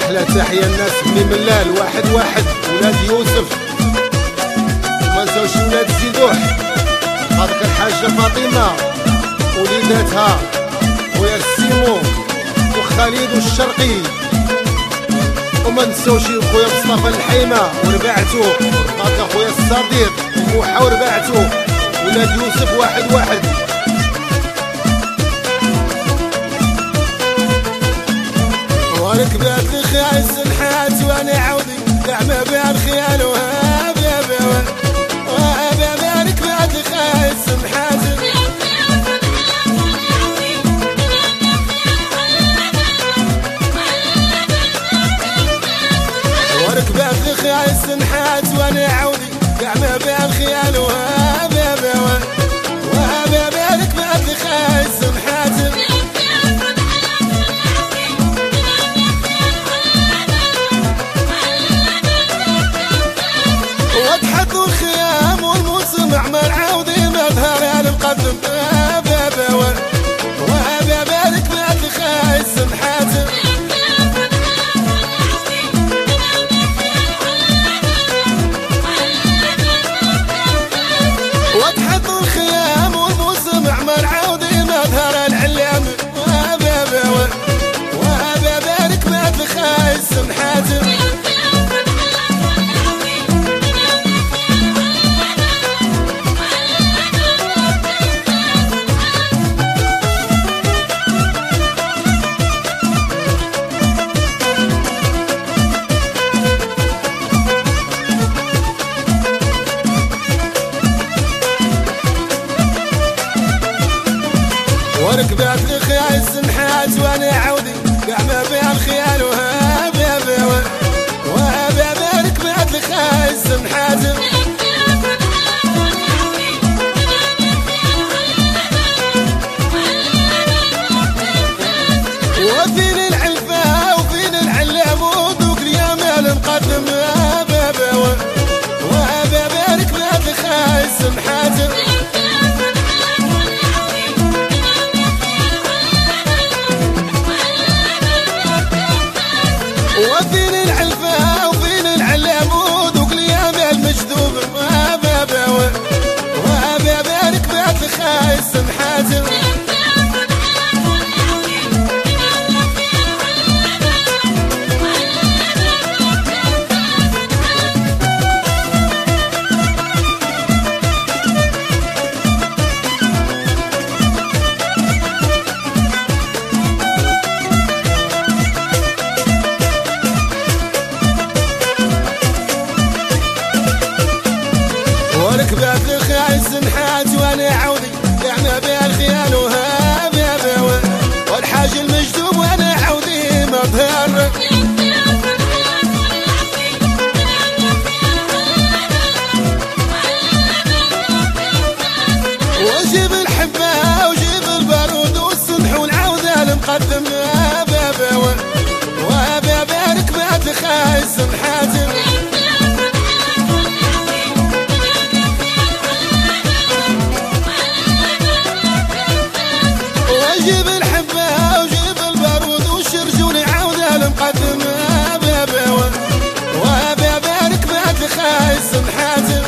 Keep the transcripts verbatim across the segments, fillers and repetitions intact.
احلى تحيه الناس بني ملال واحد واحد ولاد يوسف ما نساوش ولاد زيدوح هذاك الحاجه فاطمه وليداتها خويا السيمو وخالد والشرقي وما نساوش خويا مصطفى الحيمه ورباعته هذاك خويا الصديق وموحى ورباعته ولاد يوسف واحد واحد. وركبات الخيال سنحات وانا عودي دعمه بالخيال وهاب يا بوا وهاب يا بوا ركبات الخيال سنحات وركبات الخيال سنحات وانا عودي دعمه بالخيال وهاب يا بوا وهاب يا بوا ركبات الخيال سنحات وتحطوا الخيام والموسم اعمال عودي مظهر على المقدم بابا بوا وهابا بارك بعد الخايس سمحات وتحطوا الخيام والموسم اعمال عودي مظهر العلام وهابا بوا وهابا بارك بعد الخايس سمحات وركبات الخيال سنحات وانا عودي قعمه بها الخيال وهاب يا بوا وهاب يا بوا ركبات الخيال سنحات وفين العلفه وفين العلام ودوك اليامال مقدم وهاب يا بوا وهاب يا بوا ركبات الخيال سنحات وفين العلفه وفين العلام ودوك اليام المجذوب وهابا بوا وهابا بارك بعد الخايس سمحات وركبات الخيال سنحات وانا عودي دعمه بها الخيال وهاب يا بوا والحاج المجذوب وانا عودي مظهر وجيب الحبه وجيب البارود والسنح والعوده المقدم وهاب يا بوا وهاب يا بارك بعد الخيال سنحات جيب الحبه وجيب البارود والشرجول عوده المقدم وهابا بوا وهابا بارك بعد الخايس سمحات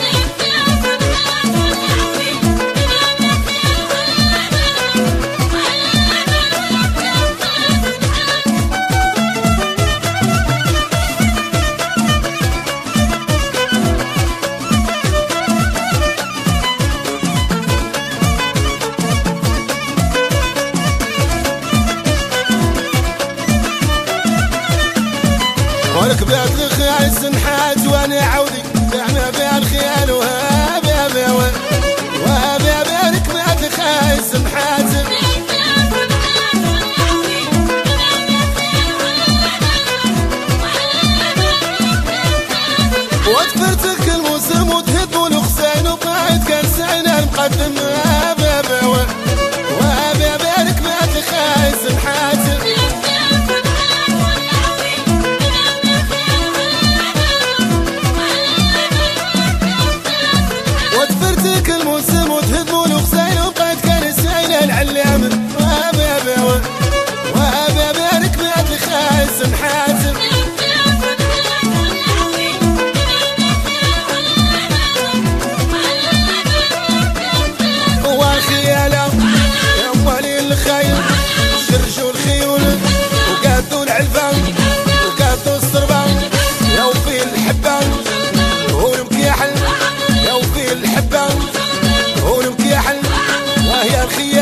وركبات الخيال سنحات وانا عودي دعمه بها الخيال وهابا بوا وهابا بارك بعد الخايس سمحات وتفرتك الموسم وتهب الخسين وطاعت كان سعينا المقدم وهابا بوا وهابا بارك بعد الخايس سمحات الموسم وتهدموا الخسين وبقيت كان السعيل العلام وهابا بوا وهابا بارك بعد الخايس سمحات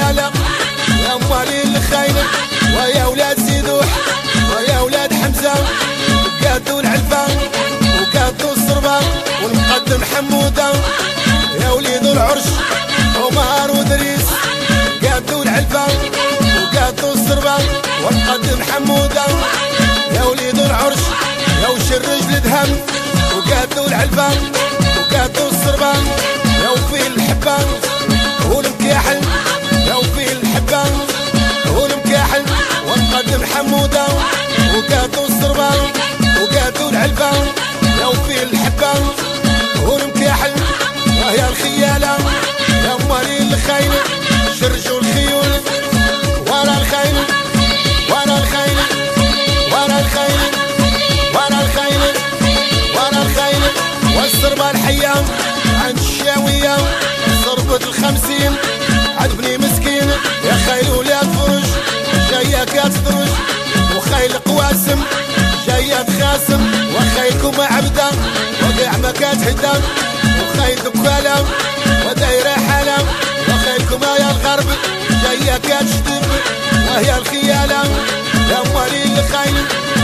الخيالة يا مالي الخيل ويا ولاد سيدوح ويا ولاد حمزة قادوا العلفة وقادوا الصربة والمقدم حمودة يا وليد العرش عمر ودريس قادوا العلفة وقادوا الصربة والمقدم حمودة يا وليد العرش يا وش الرجل دهم وقادوا العلفة وقادوا الصربة يا وفيه الحبة والمكاحل يا وفيه الحبة والمكاحل والمقدم حمودة وقادوا الصربة وقادوا العلفة يا وفيه الحبة والمكاحل وهي الخيالة يا مالي الخيل شرجوا الخيول ورا الخيل ورا الخيل ورا الخيل ورا الخيل ورا الخيل والصربة الحية عند الشاوية صربة الخمسين عند بني مسكين يا خيل ولاد فرج جاية كاتدرج وخيل قواسم جاية تخاسم وخيلكم عبدة وقع ما كاتهدى وخيل دكالة ودايرة حالة وخيلكم يا الغرب جاية كاتشدب وهي الخيالة يا مالي الخيل